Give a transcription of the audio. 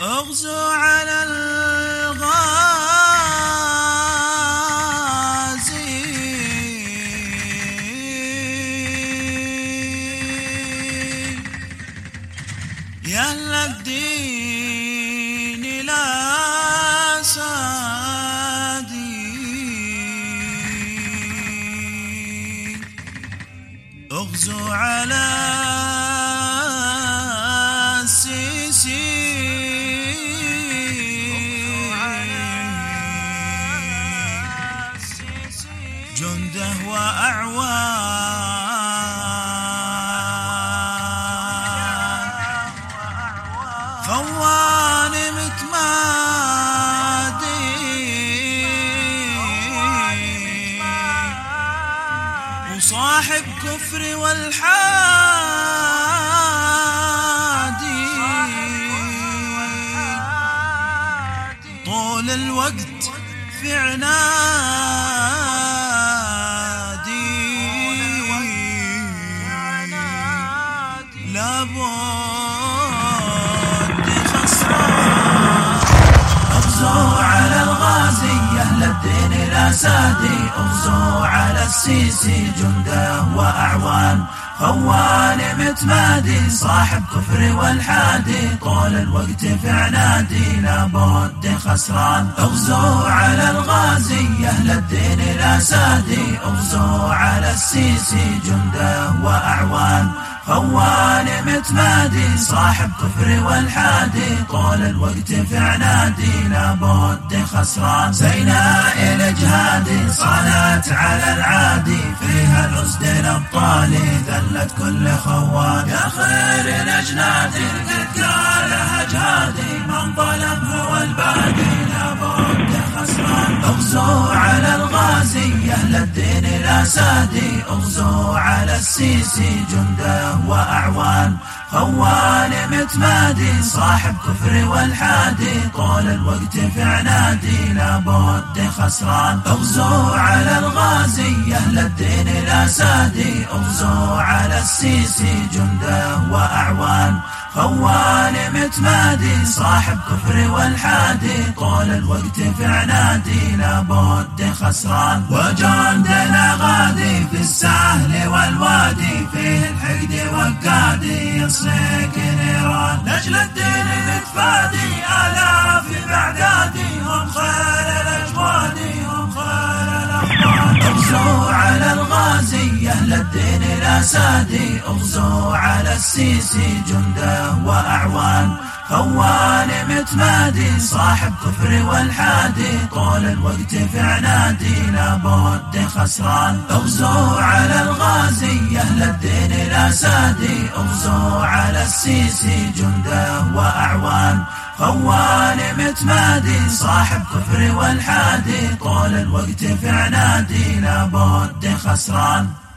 اغزو على الغازي يا الدين لا سادي، اغزو على السيسي جنده وأعوان، خوان متمادي وصاحب كفر والحادي، طول الوقت في عنادي لابد خسران. اغزو على الغازي أهل الدين الأسادي، اغزو على السيسي جنده وأعوان، خوان متمادي صاحب كفر والحادي، طول الوقت في عنادي لابد خسران. اغزو على الغازي أهل الدين الأسادي، اغزو على السيسي جنده وأعوان، خوان متمادي صاحب كفر والحادي، طول الوقت في عنادي لابد خسران. سيناء الجهادي صانت على العادي، فيها الأسد الأبطالي ذلت كل خوان، يا خير الأجنادي قد قالها جهادي، من ظلم هو البادي لابد خسران. اغزو على الغازي أهل الدين الأسادي، اغزو على السيسي جنده وأعوان، خوان متمادي صاحب كفر والحادي، طول الوقت في عنادي لابد خسران. اغزو على الغازي أهل الدين الأسادي، اغزو على السيسي جنده وأعوان، خوان متمادي صاحب كفر والحادي، طول الوقت في عنادي لابد خسران. وجندنا غادي في السهل والوادي، فيه الحقد وقادي يصلك نيران، نجل الدين متفادي آلاف بعدادي، هم خير الأجوادي هم خير الأخوان. اغزو على الغازي أهل الدين الأسادي، اغزو على السيسي جنده وأعوان، خوان متمادي صاحب كفر والحادي، طول الوقت في عنادي لابد خسران. اغزو على الغازي أهل الدين الأسادي، اغزو على السيسي جنده وأعوان، خوان متمادي صاحب كفر والحادي، طول الوقت في عنادي لابد خسران.